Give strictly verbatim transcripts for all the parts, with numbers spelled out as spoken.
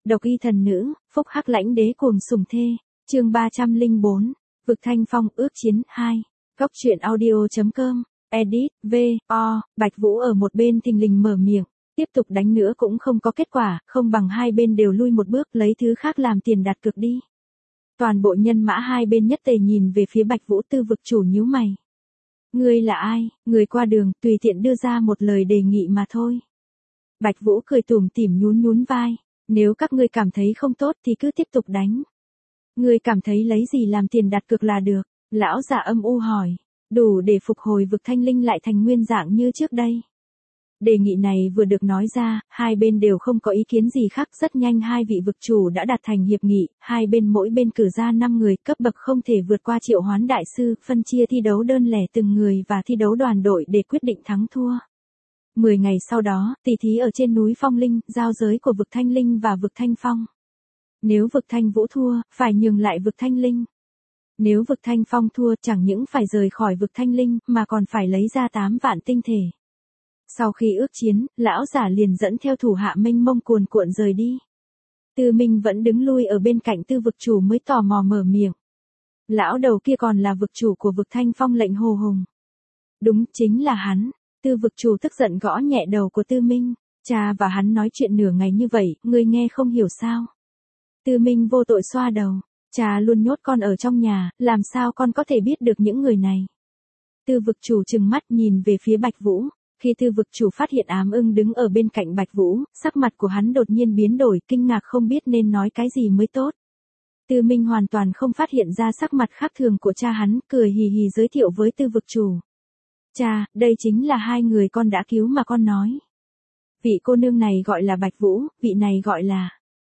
Độc y thần nữ, phúc hắc lãnh đế cuồng sủng thê. Chương ba trăm lẻ bốn, Vực Thanh Phong ước chiến hai. Góc truyện audio.com, edit, V, O, Bạch Vũ ở một bên thình lình mở miệng, tiếp tục đánh nữa cũng không có kết quả, không bằng hai bên đều lui một bước lấy thứ khác làm tiền đặt cược đi. Toàn bộ nhân mã hai bên nhất tề nhìn về phía Bạch Vũ, Tư vực chủ nhíu mày. Ngươi là ai? Người qua đường, tùy tiện đưa ra một lời đề nghị mà thôi. Bạch Vũ cười tủm tỉm nhún nhún vai, nếu các ngươi cảm thấy không tốt thì cứ tiếp tục đánh. Ngươi cảm thấy lấy gì làm tiền đặt cược là được? Lão già âm u hỏi, đủ để phục hồi vực thanh linh lại thành nguyên dạng như trước đây. Đề nghị này vừa được nói ra, hai bên đều không có ý kiến gì khác, rất nhanh hai vị vực chủ đã đạt thành hiệp nghị, hai bên mỗi bên cử ra năm người, cấp bậc không thể vượt qua Triệu Hoán đại sư, phân chia thi đấu đơn lẻ từng người và thi đấu đoàn đội để quyết định thắng thua. Mười ngày sau đó, tỷ thí ở trên núi Phong Linh, giao giới của vực Thanh Linh và vực Thanh Phong. Nếu vực Thanh Vũ thua, phải nhường lại vực Thanh Linh. Nếu vực Thanh Phong thua, chẳng những phải rời khỏi vực Thanh Linh, mà còn phải lấy ra tám vạn tinh thể. Sau khi ước chiến, lão giả liền dẫn theo thủ hạ mênh mông cuồn cuộn rời đi. Tư Minh vẫn đứng lui ở bên cạnh Tư vực chủ mới tò mò mở miệng. Lão đầu kia còn là vực chủ của vực Thanh Phong Lệnh Hồ Hùng. Đúng, chính là hắn. Tư vực chủ tức giận gõ nhẹ đầu của Tư Minh. Cha và hắn nói chuyện nửa ngày như vậy, ngươi nghe không hiểu sao? Tư Minh vô tội xoa đầu. Cha luôn nhốt con ở trong nhà, làm sao con có thể biết được những người này? Tư vực chủ trừng mắt nhìn về phía Bạch Vũ. Khi Tư vực chủ phát hiện Ám Ưng đứng ở bên cạnh Bạch Vũ, sắc mặt của hắn đột nhiên biến đổi, kinh ngạc không biết nên nói cái gì mới tốt. Tư Minh hoàn toàn không phát hiện ra sắc mặt khác thường của cha hắn, cười hì hì giới thiệu với Tư vực chủ. Cha, đây chính là hai người con đã cứu mà con nói. Vị cô nương này gọi là Bạch Vũ, vị này gọi là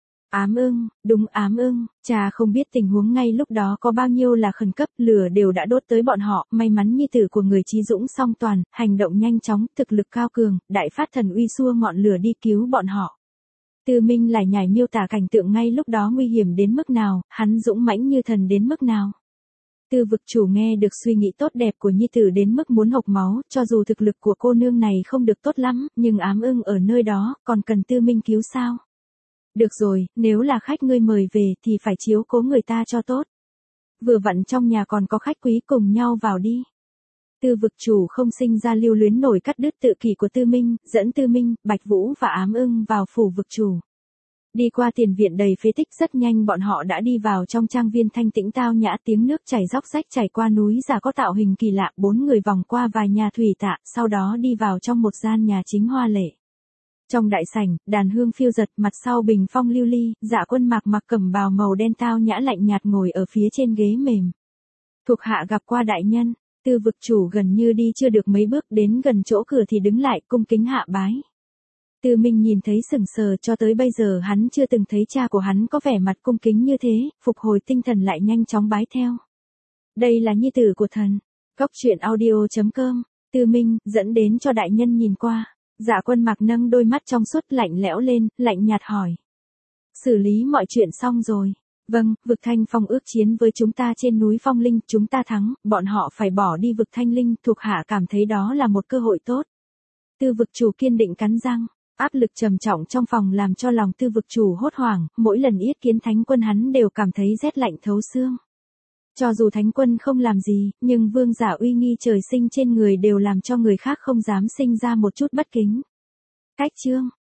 Ám Ưng. Đúng, Ám Ưng. Cha không biết tình huống ngay lúc đó có bao nhiêu là khẩn cấp, lửa đều đã đốt tới bọn họ, may mắn nhi tử của người trí dũng song toàn, hành động nhanh chóng, thực lực cao cường, đại phát thần uy xua ngọn lửa đi cứu bọn họ. Tư Minh lại nhảy miêu tả cảnh tượng ngay lúc đó nguy hiểm đến mức nào, hắn dũng mãnh như thần đến mức nào. Tư vực chủ nghe được suy nghĩ tốt đẹp của nhi tử đến mức muốn hộc máu, cho dù thực lực của cô nương này không được tốt lắm, nhưng Ám Ưng ở nơi đó, còn cần Tư Minh cứu sao? Được rồi, nếu là khách ngươi mời về thì phải chiếu cố người ta cho tốt. Vừa vặn trong nhà còn có khách quý, cùng nhau vào đi. Tư vực chủ không sinh ra lưu luyến nổi cắt đứt tự kỷ của Tư Minh, dẫn Tư Minh, Bạch Vũ và Ám Ưng vào phủ vực chủ. Đi qua tiền viện đầy phế tích, rất nhanh bọn họ đã đi vào trong trang viên thanh tĩnh tao nhã, tiếng nước chảy róc rách chảy qua núi già có tạo hình kỳ lạ, bốn người vòng qua vài nhà thủy tạ, sau đó đi vào trong một gian nhà chính hoa lệ. Trong đại sảnh, đàn hương phiêu giật, mặt sau bình phong lưu ly, Dạ Quân mặc mặc cẩm bào màu đen tao nhã lạnh nhạt ngồi ở phía trên ghế mềm. Thuộc hạ gặp qua đại nhân. Tư vực chủ gần như đi chưa được mấy bước, đến gần chỗ cửa thì đứng lại, cung kính hạ bái. Tư Minh nhìn thấy sững sờ, cho tới bây giờ hắn chưa từng thấy cha của hắn có vẻ mặt cung kính như thế, phục hồi tinh thần lại nhanh chóng bái theo. Đây là nhi tử của thần. Góc truyện audio.com, Tư Minh dẫn đến cho đại nhân nhìn qua. Dạ Quân mặc nâng đôi mắt trong suốt lạnh lẽo lên, lạnh nhạt hỏi. Xử lý mọi chuyện xong rồi. Vâng, vực Thanh Phong ước chiến với chúng ta trên núi Phong Linh, chúng ta thắng, bọn họ phải bỏ đi vực Thanh Linh, thuộc hạ cảm thấy đó là một cơ hội tốt. Tư vực chủ kiên định cắn răng, áp lực trầm trọng trong phòng làm cho lòng tư vực chủ hốt hoảng, mỗi lần yết kiến thánh quân hắn đều cảm thấy rét lạnh thấu xương. Cho dù thánh quân không làm gì, nhưng vương giả uy nghi trời sinh trên người đều làm cho người khác không dám sinh ra một chút bất kính. Cách chương